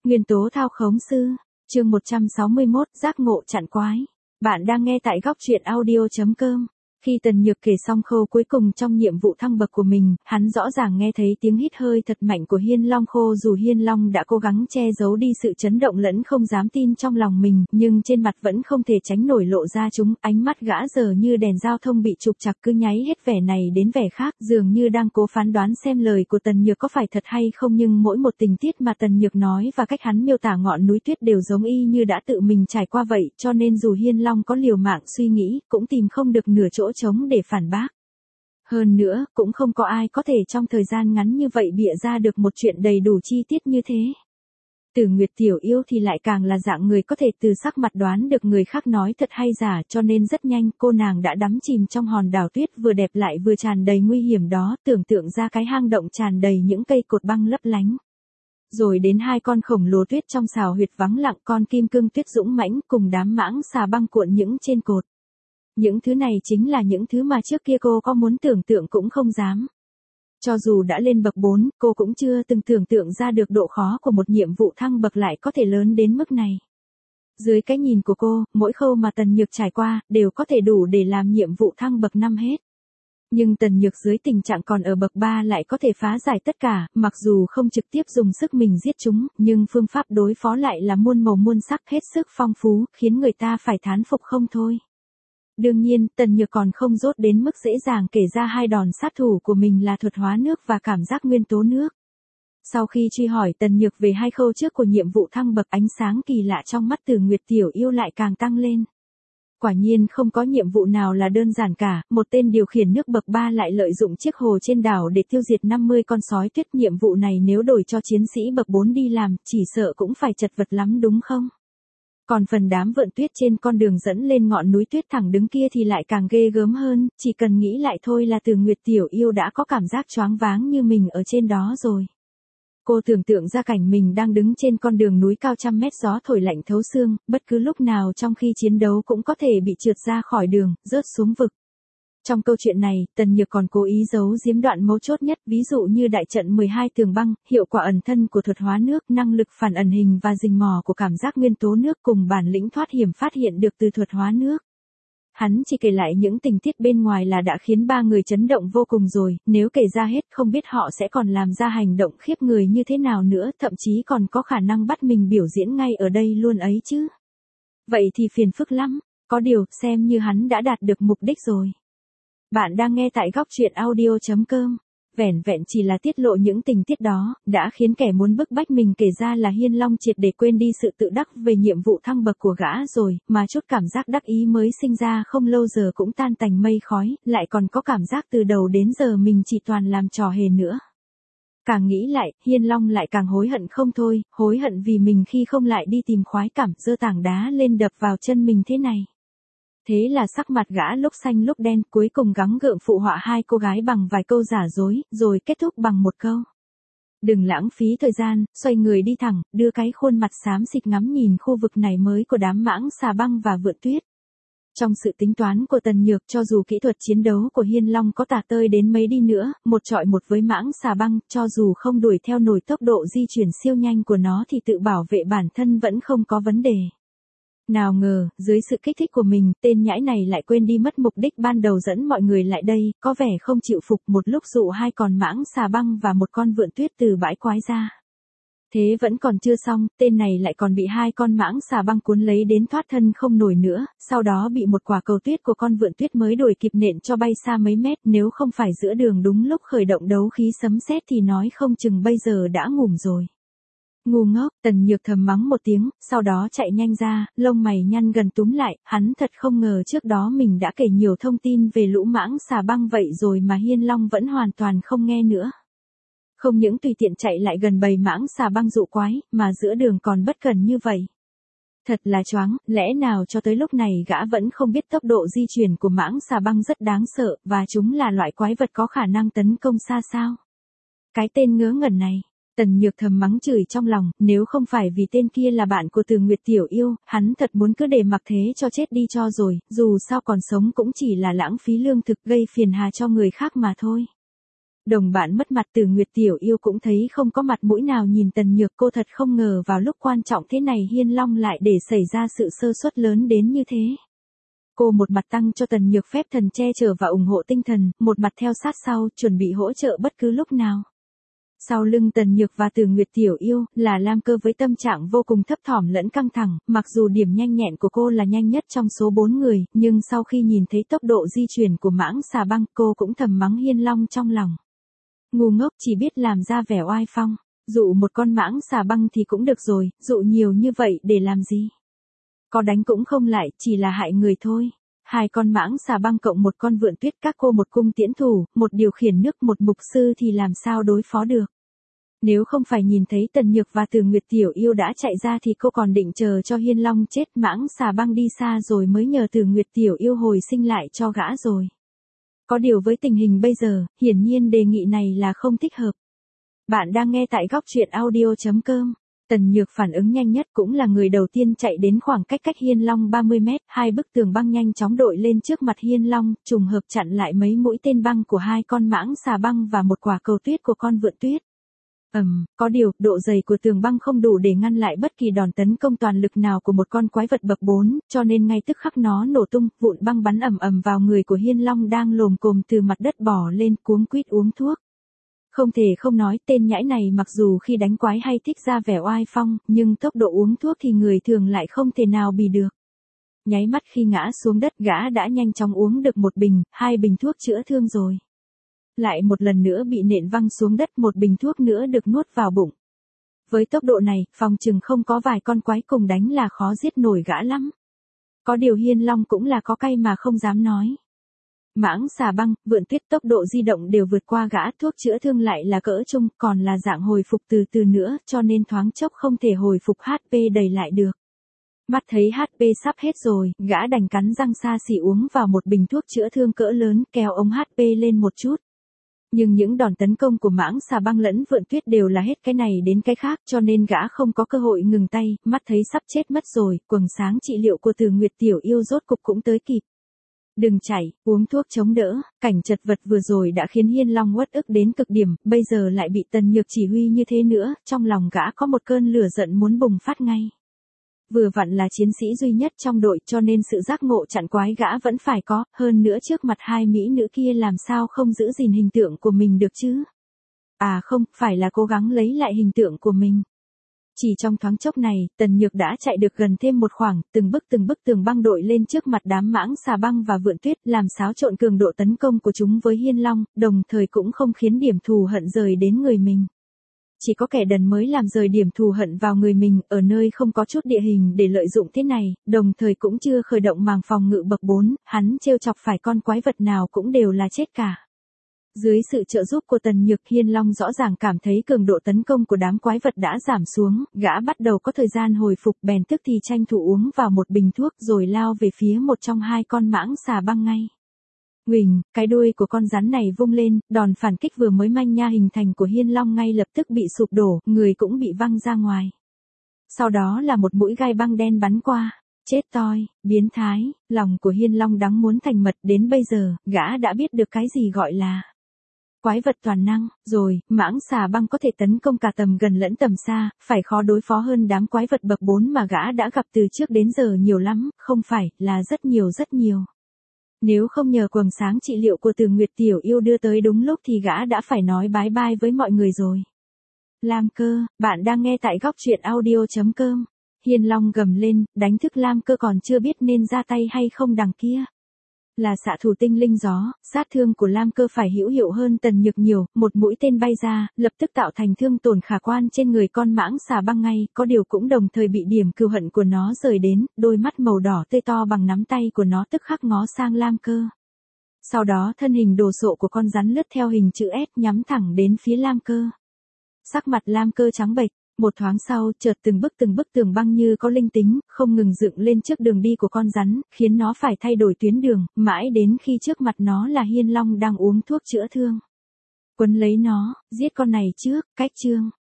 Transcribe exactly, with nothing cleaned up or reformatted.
Nguyên tố thao khống sư, chương một trăm sáu mươi mốt, giác ngộ chặn quái. Bạn đang nghe tại góc truyện audio chấm com. Khi Tần Nhược kể xong khâu cuối cùng trong nhiệm vụ thăng bậc của mình, hắn rõ ràng nghe thấy tiếng hít hơi thật mạnh của Hiên Long Khô. Dù Hiên Long đã cố gắng che giấu đi sự chấn động lẫn không dám tin trong lòng mình, nhưng trên mặt vẫn không thể tránh nổi lộ ra chúng. Ánh mắt gã giờ như đèn giao thông bị trục trặc, cứ nháy hết vẻ này đến vẻ khác, dường như đang cố phán đoán xem lời của Tần Nhược có phải thật hay không. Nhưng mỗi một tình tiết mà Tần Nhược nói và cách hắn miêu tả ngọn núi tuyết đều giống y như đã tự mình trải qua vậy, cho nên dù Hiên Long có liều mạng suy nghĩ, cũng tìm không được nửa chỗ trống để phản bác. Hơn nữa, cũng không có ai có thể trong thời gian ngắn như vậy bịa ra được một chuyện đầy đủ chi tiết như thế. Từ Nguyệt tiểu yêu thì lại càng là dạng người có thể từ sắc mặt đoán được người khác nói thật hay giả, cho nên rất nhanh cô nàng đã đắm chìm trong hòn đảo tuyết vừa đẹp lại vừa tràn đầy nguy hiểm đó, tưởng tượng ra cái hang động tràn đầy những cây cột băng lấp lánh. Rồi đến hai con khổng lồ tuyết trong xào huyệt vắng lặng, con kim cương tuyết dũng mãnh cùng đám mãng xà băng cuộn những trên cột. Những thứ này chính là những thứ mà trước kia cô có muốn tưởng tượng cũng không dám. Cho dù đã lên bậc bốn, cô cũng chưa từng tưởng tượng ra được độ khó của một nhiệm vụ thăng bậc lại có thể lớn đến mức này. Dưới cái nhìn của cô, mỗi khâu mà Tần Nhược trải qua, đều có thể đủ để làm nhiệm vụ thăng bậc năm hết. Nhưng Tần Nhược dưới tình trạng còn ở bậc ba lại có thể phá giải tất cả, mặc dù không trực tiếp dùng sức mình giết chúng, nhưng phương pháp đối phó lại là muôn màu muôn sắc, hết sức phong phú, khiến người ta phải thán phục không thôi. Đương nhiên, Tần Nhược còn không dốt đến mức dễ dàng kể ra hai đòn sát thủ của mình là thuật hóa nước và cảm giác nguyên tố nước. Sau khi truy hỏi Tần Nhược về hai khâu trước của nhiệm vụ thăng bậc, ánh sáng kỳ lạ trong mắt Từ Nguyệt tiểu yêu lại càng tăng lên. Quả nhiên không có nhiệm vụ nào là đơn giản cả, một tên điều khiển nước bậc ba lại lợi dụng chiếc hồ trên đảo để tiêu diệt năm mươi con sói tuyết. Nhiệm vụ này nếu đổi cho chiến sĩ bậc bốn đi làm, chỉ sợ cũng phải chật vật lắm đúng không? Còn phần đám vượn tuyết trên con đường dẫn lên ngọn núi tuyết thẳng đứng kia thì lại càng ghê gớm hơn, chỉ cần nghĩ lại thôi là Từ Nguyệt tiểu yêu đã có cảm giác choáng váng như mình ở trên đó rồi. Cô tưởng tượng ra cảnh mình đang đứng trên con đường núi cao trăm mét, gió thổi lạnh thấu xương, bất cứ lúc nào trong khi chiến đấu cũng có thể bị trượt ra khỏi đường, rớt xuống vực. Trong câu chuyện này, Tần Nhược còn cố ý giấu giếm đoạn mấu chốt nhất, ví dụ như đại trận mười hai tường băng, hiệu quả ẩn thân của thuật hóa nước, năng lực phản ẩn hình và rình mò của cảm giác nguyên tố nước cùng bản lĩnh thoát hiểm phát hiện được từ thuật hóa nước. Hắn chỉ kể lại những tình tiết bên ngoài là đã khiến ba người chấn động vô cùng rồi, nếu kể ra hết không biết họ sẽ còn làm ra hành động khiếp người như thế nào nữa, thậm chí còn có khả năng bắt mình biểu diễn ngay ở đây luôn ấy chứ. Vậy thì phiền phức lắm, có điều, xem như hắn đã đạt được mục đích rồi. Bạn đang nghe tại góc truyện audio chấm com. Vẻn vẹn chỉ là tiết lộ những tình tiết đó, đã khiến kẻ muốn bức bách mình kể ra là Hiên Long triệt để quên đi sự tự đắc về nhiệm vụ thăng bậc của gã rồi, mà chút cảm giác đắc ý mới sinh ra không lâu giờ cũng tan tành mây khói, lại còn có cảm giác từ đầu đến giờ mình chỉ toàn làm trò hề nữa. Càng nghĩ lại, Hiên Long lại càng hối hận không thôi, hối hận vì mình khi không lại đi tìm khoái cảm, giơ tảng đá lên đập vào chân mình thế này. Thế là sắc mặt gã lúc xanh lúc đen, cuối cùng gắng gượng phụ họa hai cô gái bằng vài câu giả dối, rồi kết thúc bằng một câu. Đừng lãng phí thời gian, xoay người đi thẳng, đưa cái khuôn mặt xám xịt ngắm nhìn khu vực này mới của đám mãng xà băng và vượn tuyết. Trong sự tính toán của Tần Nhược, cho dù kỹ thuật chiến đấu của Hiên Long có tả tơi đến mấy đi nữa, một trọi một với mãng xà băng, cho dù không đuổi theo nổi tốc độ di chuyển siêu nhanh của nó thì tự bảo vệ bản thân vẫn không có vấn đề. Nào ngờ, dưới sự kích thích của mình, tên nhãi này lại quên đi mất mục đích ban đầu dẫn mọi người lại đây, có vẻ không chịu phục, một lúc dụ hai con mãng xà băng và một con vượn tuyết từ bãi quái ra. Thế vẫn còn chưa xong, tên này lại còn bị hai con mãng xà băng cuốn lấy đến thoát thân không nổi nữa, sau đó bị một quả cầu tuyết của con vượn tuyết mới đuổi kịp nện cho bay xa mấy mét, nếu không phải giữa đường đúng lúc khởi động đấu khí sấm sét thì nói không chừng bây giờ đã ngủm rồi. Ngu ngốc, Tần Nhược thầm mắng một tiếng, sau đó chạy nhanh ra, lông mày nhăn gần túm lại, hắn thật không ngờ trước đó mình đã kể nhiều thông tin về lũ mãng xà băng vậy rồi mà Hiên Long vẫn hoàn toàn không nghe nữa. Không những tùy tiện chạy lại gần bầy mãng xà băng dụ quái, mà giữa đường còn bất cần như vậy. Thật là choáng, lẽ nào cho tới lúc này gã vẫn không biết tốc độ di chuyển của mãng xà băng rất đáng sợ, và chúng là loại quái vật có khả năng tấn công xa sao? Cái tên ngớ ngẩn này. Tần Nhược thầm mắng chửi trong lòng, nếu không phải vì tên kia là bạn của Từ Nguyệt tiểu yêu, hắn thật muốn cứ để mặc thế cho chết đi cho rồi, dù sao còn sống cũng chỉ là lãng phí lương thực gây phiền hà cho người khác mà thôi. Đồng bạn mất mặt Từ Nguyệt tiểu yêu cũng thấy không có mặt mũi nào nhìn Tần Nhược, cô thật không ngờ vào lúc quan trọng thế này Hiên Long lại để xảy ra sự sơ suất lớn đến như thế. Cô một mặt tăng cho Tần Nhược phép thần che chở và ủng hộ tinh thần, một mặt theo sát sau, chuẩn bị hỗ trợ bất cứ lúc nào. Sau lưng Tần Nhược và Từ Nguyệt tiểu yêu, là Lam Cơ với tâm trạng vô cùng thấp thỏm lẫn căng thẳng, mặc dù điểm nhanh nhẹn của cô là nhanh nhất trong số bốn người, nhưng sau khi nhìn thấy tốc độ di chuyển của mãng xà băng, cô cũng thầm mắng Hiên Long trong lòng. Ngu ngốc, chỉ biết làm ra vẻ oai phong, dụ một con mãng xà băng thì cũng được rồi, dụ nhiều như vậy để làm gì? Có đánh cũng không lại, chỉ là hại người thôi. Hai con mãng xà băng cộng một con vượn tuyết, các cô một cung tiễn thủ, một điều khiển nước, một mục sư thì làm sao đối phó được. Nếu không phải nhìn thấy Tần Nhược và Từ Nguyệt tiểu yêu đã chạy ra thì cô còn định chờ cho Hiên Long chết mãng xà băng đi xa rồi mới nhờ Từ Nguyệt tiểu yêu hồi sinh lại cho gã rồi. Có điều với tình hình bây giờ, hiển nhiên đề nghị này là không thích hợp. Bạn đang nghe tại góc truyện audio chấm com. Tần Nhược phản ứng nhanh nhất, cũng là người đầu tiên chạy đến khoảng cách cách Hiên Long ba mươi mét, hai bức tường băng nhanh chóng đội lên trước mặt Hiên Long, trùng hợp chặn lại mấy mũi tên băng của hai con mãng xà băng và một quả cầu tuyết của con vượn tuyết. Ầm, um, có điều, độ dày của tường băng không đủ để ngăn lại bất kỳ đòn tấn công toàn lực nào của một con quái vật bậc bốn, cho nên ngay tức khắc nó nổ tung, vụn băng bắn ầm ầm vào người của Hiên Long đang lồm cồm từ mặt đất bò lên, cuống quýt uống thuốc. Không thể không nói, tên nhãi này mặc dù khi đánh quái hay thích ra vẻ oai phong, nhưng tốc độ uống thuốc thì người thường lại không thể nào bì được. Nháy mắt khi ngã xuống đất, gã đã nhanh chóng uống được một bình, hai bình thuốc chữa thương rồi. Lại một lần nữa bị nện văng xuống đất, một bình thuốc nữa được nuốt vào bụng. Với tốc độ này, phòng chừng không có vài con quái cùng đánh là khó giết nổi gã lắm. Có điều Hiên Long cũng là có cay mà không dám nói. Mãng xà băng, vượn tuyết tốc độ di động đều vượt qua gã, thuốc chữa thương lại là cỡ trung, còn là dạng hồi phục từ từ nữa, cho nên thoáng chốc không thể hồi phục hát pê đầy lại được. Mắt thấy hát pê sắp hết rồi, gã đành cắn răng xa xỉ uống vào một bình thuốc chữa thương cỡ lớn, kéo ống hát pê lên một chút. Nhưng những đòn tấn công của mãng xà băng lẫn vượn tuyết đều là hết cái này đến cái khác, cho nên gã không có cơ hội ngừng tay, mắt thấy sắp chết mất rồi, quầng sáng trị liệu của Từ Nguyệt tiểu yêu rốt cục cũng tới kịp. Đừng chạy, uống thuốc chống đỡ, cảnh chật vật vừa rồi đã khiến Hiên Long uất ức đến cực điểm, bây giờ lại bị Tần Nhược chỉ huy như thế nữa, trong lòng gã có một cơn lửa giận muốn bùng phát ngay. Vừa vặn là chiến sĩ duy nhất trong đội, cho nên sự giác ngộ chặn quái gã vẫn phải có, hơn nữa trước mặt hai mỹ nữ kia làm sao không giữ gìn hình tượng của mình được chứ. À không, phải là cố gắng lấy lại hình tượng của mình. Chỉ trong thoáng chốc này, Tần Nhược đã chạy được gần thêm một khoảng, từng bức từng bức tường băng đội lên trước mặt đám mãng xà băng và vượn tuyết, làm xáo trộn cường độ tấn công của chúng với Hiên Long, đồng thời cũng không khiến điểm thù hận rời đến người mình. Chỉ có kẻ đần mới làm rời điểm thù hận vào người mình, ở nơi không có chút địa hình để lợi dụng thế này, đồng thời cũng chưa khởi động màng phòng ngự bậc bốn, hắn trêu chọc phải con quái vật nào cũng đều là chết cả. Dưới sự trợ giúp của Tần Nhược, Hiên Long rõ ràng cảm thấy cường độ tấn công của đám quái vật đã giảm xuống, gã bắt đầu có thời gian hồi phục, bèn tức thì tranh thủ uống vào một bình thuốc rồi lao về phía một trong hai con mãng xà băng ngay. Huỳnh, cái đuôi của con rắn này vung lên, đòn phản kích vừa mới manh nha hình thành của Hiên Long ngay lập tức bị sụp đổ, người cũng bị văng ra ngoài. Sau đó là một mũi gai băng đen bắn qua. Chết toi, biến thái, lòng của Hiên Long đắng muốn thành mật, đến bây giờ, gã đã biết được cái gì gọi là quái vật toàn năng, rồi, mãng xà băng có thể tấn công cả tầm gần lẫn tầm xa, phải khó đối phó hơn đám quái vật bậc bốn mà gã đã gặp từ trước đến giờ nhiều lắm, không phải, là rất nhiều rất nhiều. Nếu không nhờ quầng sáng trị liệu của Từ Nguyệt tiểu yêu đưa tới đúng lúc thì gã đã phải nói bye bye với mọi người rồi. Lam Cơ, bạn đang nghe tại góc truyện audio chấm com. Hiên Long gầm lên, đánh thức Lam Cơ còn chưa biết nên ra tay hay không đằng kia. Là xạ thủ tinh linh gió, sát thương của Lam Cơ phải hữu hiệu hơn Tần Nhược nhiều, một mũi tên bay ra, lập tức tạo thành thương tổn khả quan trên người con mãng xà băng ngay, có điều cũng đồng thời bị điểm cừu hận của nó rời đến, đôi mắt màu đỏ tươi to bằng nắm tay của nó tức khắc ngó sang Lam Cơ. Sau đó thân hình đồ sộ của con rắn lướt theo hình chữ S nhắm thẳng đến phía Lam Cơ. Sắc mặt Lam Cơ trắng bệch. Một thoáng sau, chợt từng bức từng bức tường băng như có linh tính, không ngừng dựng lên trước đường đi của con rắn, khiến nó phải thay đổi tuyến đường, mãi đến khi trước mặt nó là Hiên Long đang uống thuốc chữa thương. Quấn lấy nó, giết con này trước, cách chương.